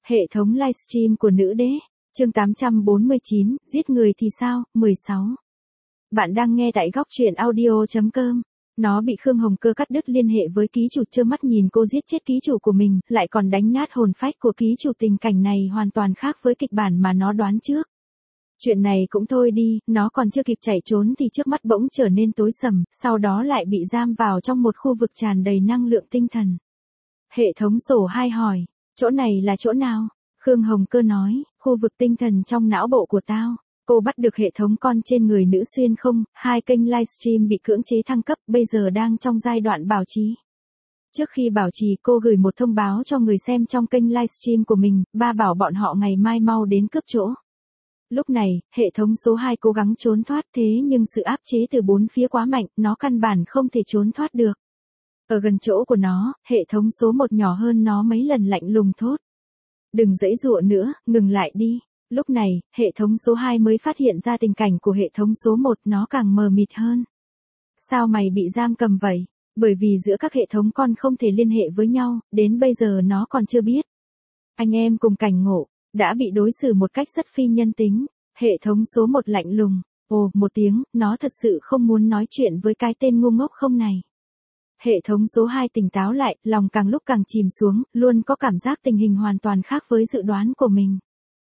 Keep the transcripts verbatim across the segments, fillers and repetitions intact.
Hệ thống livestream của nữ đế, chương tám trăm bốn mươi chín, giết người thì sao, mười sáu. Bạn đang nghe tại góc truyện audio.com. Nó bị Khương Hồng Cơ cắt đứt liên hệ với ký chủ, trơ mắt nhìn cô giết chết ký chủ của mình, lại còn đánh nát hồn phách của ký chủ. Tình cảnh này hoàn toàn khác với kịch bản mà nó đoán trước. Chuyện này cũng thôi đi, nó còn chưa kịp chạy trốn thì trước mắt bỗng trở nên tối sầm, sau đó lại bị giam vào trong một khu vực tràn đầy năng lượng tinh thần. Hệ thống sổ hai hỏi, chỗ này là chỗ nào? Khương Hồng Cơ nói, khu vực tinh thần trong não bộ của tao. Cô bắt được hệ thống con trên người nữ xuyên không, hai kênh livestream bị cưỡng chế thăng cấp, bây giờ đang trong giai đoạn bảo trì. Trước khi bảo trì, cô gửi một thông báo cho người xem trong kênh livestream của mình, ba bảo bọn họ ngày mai mau đến cướp chỗ. Lúc này, hệ thống số hai cố gắng trốn thoát, thế nhưng sự áp chế từ bốn phía quá mạnh, nó căn bản không thể trốn thoát được. Ở gần chỗ của nó, hệ thống số một nhỏ hơn nó mấy lần lạnh lùng thốt. Đừng giãy giụa nữa, ngừng lại đi. Lúc này, hệ thống số hai mới phát hiện ra tình cảnh của hệ thống số một, nó càng mờ mịt hơn. Sao mày bị giam cầm vậy? Bởi vì giữa các hệ thống con không thể liên hệ với nhau, đến bây giờ nó còn chưa biết. Anh em cùng cảnh ngộ, đã bị đối xử một cách rất phi nhân tính. Hệ thống số một lạnh lùng, ồ, một tiếng, nó thật sự không muốn nói chuyện với cái tên ngu ngốc không này. Hệ thống số hai tỉnh táo lại, lòng càng lúc càng chìm xuống, luôn có cảm giác tình hình hoàn toàn khác với dự đoán của mình.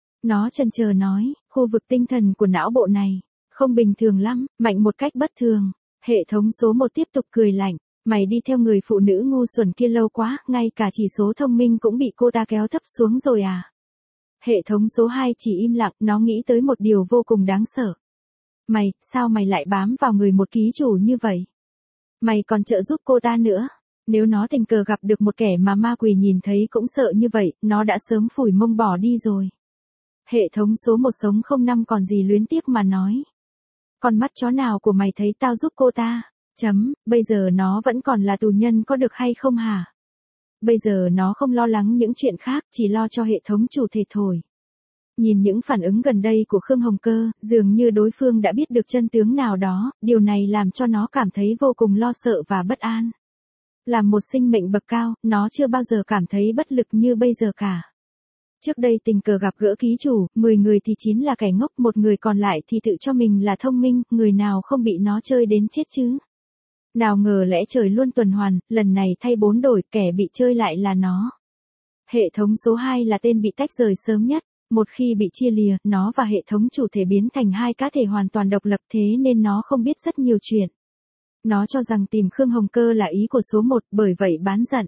Nó chần chờ nói, khu vực tinh thần của não bộ này, không bình thường lắm, mạnh một cách bất thường. Hệ thống số một tiếp tục cười lạnh, mày đi theo người phụ nữ ngu xuẩn kia lâu quá, ngay cả chỉ số thông minh cũng bị cô ta kéo thấp xuống rồi à? Hệ thống số hai chỉ im lặng, nó nghĩ tới một điều vô cùng đáng sợ. Mày, sao mày lại bám vào người một ký chủ như vậy? Mày còn trợ giúp cô ta nữa. Nếu nó tình cờ gặp được một kẻ mà ma quỷ nhìn thấy cũng sợ như vậy, nó đã sớm phủi mông bỏ đi rồi. Hệ thống số một sống không năm còn gì luyến tiếc mà nói. Con mắt chó nào của mày thấy tao giúp cô ta? Chấm, bây giờ nó vẫn còn là tù nhân có được hay không hả? Bây giờ nó không lo lắng những chuyện khác, chỉ lo cho hệ thống chủ thể thổi. Nhìn những phản ứng gần đây của Khương Hồng Cơ, dường như đối phương đã biết được chân tướng nào đó, điều này làm cho nó cảm thấy vô cùng lo sợ và bất an. Làm một sinh mệnh bậc cao, nó chưa bao giờ cảm thấy bất lực như bây giờ cả. Trước đây tình cờ gặp gỡ ký chủ, mười người thì chín là kẻ ngốc, một người còn lại thì tự cho mình là thông minh, người nào không bị nó chơi đến chết chứ. Nào ngờ lẽ trời luôn tuần hoàn, lần này thay bốn đổi, kẻ bị chơi lại là nó. Hệ thống số hai là tên bị tách rời sớm nhất. Một khi bị chia lìa, nó và hệ thống chủ thể biến thành hai cá thể hoàn toàn độc lập, thế nên nó không biết rất nhiều chuyện. Nó cho rằng tìm Khương Hồng Cơ là ý của số một, bởi vậy bán giận.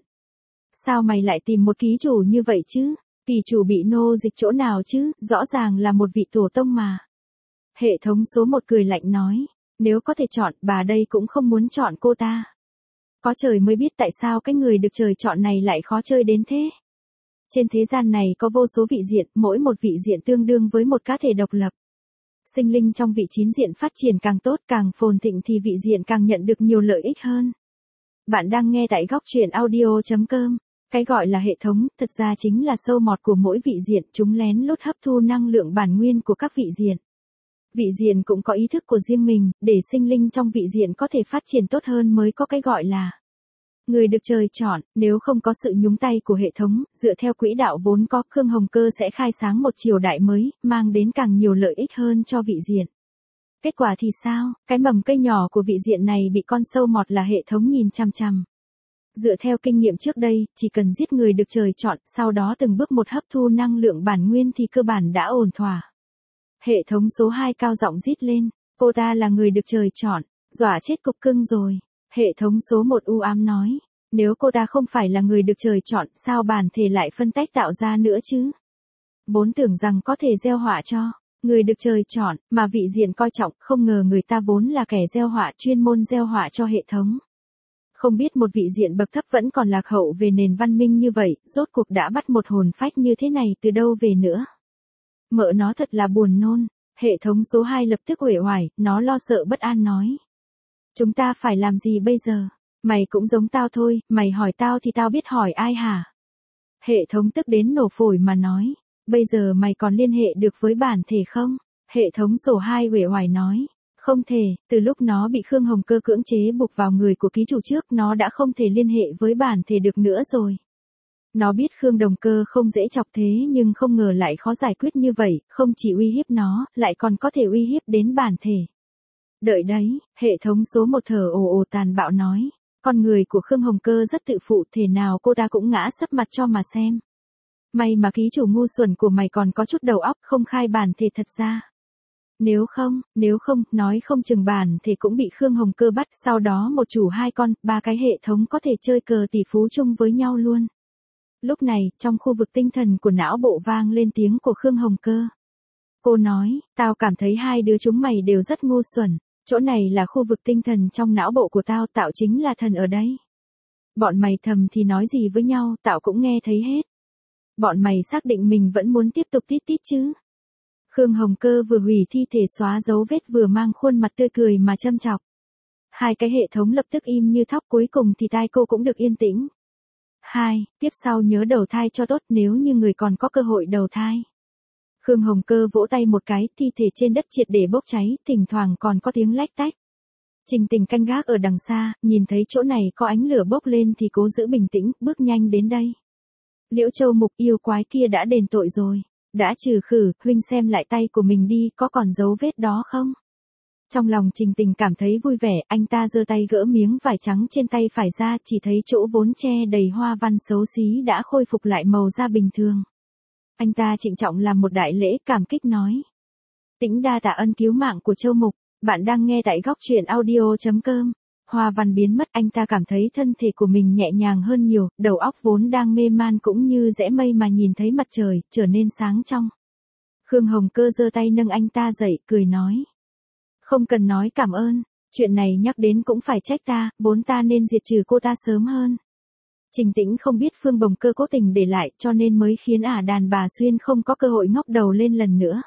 Sao mày lại tìm một ký chủ như vậy chứ? Kỳ chủ bị nô dịch chỗ nào chứ, rõ ràng là một vị tổ tông mà. Hệ thống số một cười lạnh nói, nếu có thể chọn, bà đây cũng không muốn chọn cô ta. Có trời mới biết tại sao cái người được trời chọn này lại khó chơi đến thế. Trên thế gian này có vô số vị diện, mỗi một vị diện tương đương với một cá thể độc lập. Sinh linh trong vị chín diện phát triển càng tốt, càng phồn thịnh thì vị diện càng nhận được nhiều lợi ích hơn. Bạn đang nghe tại góc truyện audio.com. Cái gọi là hệ thống, thật ra chính là sâu mọt của mỗi vị diện, chúng lén lút hấp thu năng lượng bản nguyên của các vị diện. Vị diện cũng có ý thức của riêng mình, để sinh linh trong vị diện có thể phát triển tốt hơn mới có cái gọi là người được trời chọn. Nếu không có sự nhúng tay của hệ thống, dựa theo quỹ đạo vốn có, Khương Hồng Cơ sẽ khai sáng một triều đại mới, mang đến càng nhiều lợi ích hơn cho vị diện. Kết quả thì sao? Cái mầm cây nhỏ của vị diện này bị con sâu mọt là hệ thống nhìn chằm chằm. Dựa theo kinh nghiệm trước đây, chỉ cần giết người được trời chọn, sau đó từng bước một hấp thu năng lượng bản nguyên thì cơ bản đã ổn thỏa. Hệ thống số hai cao giọng rít lên, cô ta là người được trời chọn, dọa chết cục cưng rồi. Hệ thống số một u ám nói, nếu cô ta không phải là người được trời chọn, sao bản thể lại phân tách tạo ra nữa chứ? Vốn tưởng rằng có thể gieo họa cho người được trời chọn, mà vị diện coi trọng, không ngờ người ta vốn là kẻ gieo họa, chuyên môn gieo họa cho hệ thống. Không biết một vị diện bậc thấp vẫn còn lạc hậu về nền văn minh như vậy, rốt cuộc đã bắt một hồn phách như thế này từ đâu về nữa? Mợ nó thật là buồn nôn. Hệ thống số hai lập tức uể oải, nó lo sợ bất an nói. Chúng ta phải làm gì bây giờ? Mày cũng giống tao thôi, mày hỏi tao thì tao biết hỏi ai hả? Hệ thống tức đến nổ phổi mà nói. Bây giờ mày còn liên hệ được với bản thể không? Hệ thống số hai uể oải nói. Không thể, từ lúc nó bị Khương Hồng Cơ cưỡng chế buộc vào người của ký chủ trước, nó đã không thể liên hệ với bản thể được nữa rồi. Nó biết Khương Đồng Cơ không dễ chọc thế nhưng không ngờ lại khó giải quyết như vậy, không chỉ uy hiếp nó, lại còn có thể uy hiếp đến bản thể. Đợi đấy, hệ thống số một thở ồ ồ tàn bạo nói. Con người của Khương Hồng Cơ rất tự phụ, thể nào cô ta cũng ngã sấp mặt cho mà xem. May mà ký chủ ngu xuẩn của mày còn có chút đầu óc, không khai bản thể thật ra. Nếu không, nếu không, nói không chừng bản thể cũng bị Khương Hồng Cơ bắt, sau đó một chủ hai con, ba cái hệ thống có thể chơi cờ tỷ phú chung với nhau luôn. Lúc này, trong khu vực tinh thần của não bộ vang lên tiếng của Khương Hồng Cơ. Cô nói, tao cảm thấy hai đứa chúng mày đều rất ngu xuẩn, chỗ này là khu vực tinh thần trong não bộ của tao, tạo chính là thần ở đây. Bọn mày thầm thì nói gì với nhau, tao cũng nghe thấy hết. Bọn mày xác định mình vẫn muốn tiếp tục tít tít chứ. Khương Hồng Cơ vừa hủy thi thể xóa dấu vết vừa mang khuôn mặt tươi cười mà châm chọc. Hai cái hệ thống lập tức im như thóc, cuối cùng thì tai cô cũng được yên tĩnh. Hai, tiếp sau nhớ đầu thai cho tốt nếu như người còn có cơ hội đầu thai. Khương Hồng Cơ vỗ tay một cái, thi thể trên đất triệt để bốc cháy, thỉnh thoảng còn có tiếng lách tách. Trình Tình canh gác ở đằng xa, nhìn thấy chỗ này có ánh lửa bốc lên thì cố giữ bình tĩnh, bước nhanh đến đây. Liễu Châu Mục, yêu quái kia đã đền tội rồi. Đã trừ khử, huynh xem lại tay của mình đi, có còn dấu vết đó không? Trong lòng Trình Tình cảm thấy vui vẻ, anh ta giơ tay gỡ miếng vải trắng trên tay phải ra, chỉ thấy chỗ vốn che đầy hoa văn xấu xí đã khôi phục lại màu da bình thường. Anh ta trịnh trọng làm một đại lễ, cảm kích nói. Tĩnh đa tạ ân cứu mạng của Châu Mục, bạn đang nghe tại góc truyện audio chấm com. Hoa văn biến mất, anh ta cảm thấy thân thể của mình nhẹ nhàng hơn nhiều, đầu óc vốn đang mê man cũng như rẽ mây mà nhìn thấy mặt trời, trở nên sáng trong. Khương Hồng Cơ giơ tay nâng anh ta dậy, cười nói. Không cần nói cảm ơn, chuyện này nhắc đến cũng phải trách ta, vốn ta nên diệt trừ cô ta sớm hơn. Trình Tĩnh không biết Phương Bồng Cơ cố tình để lại cho nên mới khiến ả đàn bà Xuyên không có cơ hội ngóc đầu lên lần nữa.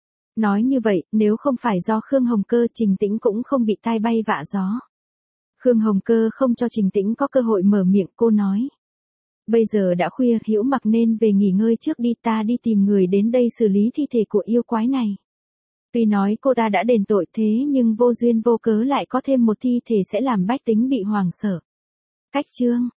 Nói như vậy, nếu không phải do Khương Hồng Cơ, Trình Tĩnh cũng không bị tai bay vạ gió. Khương Hồng Cơ không cho Trình Tĩnh có cơ hội mở miệng, cô nói. Bây giờ đã khuya, Hữu Mặc nên về nghỉ ngơi trước đi, ta đi tìm người đến đây xử lý thi thể của yêu quái này. Tuy nói cô ta đã đền tội thế nhưng vô duyên vô cớ lại có thêm một thi thể sẽ làm bách tính bị hoảng sợ. Cách chương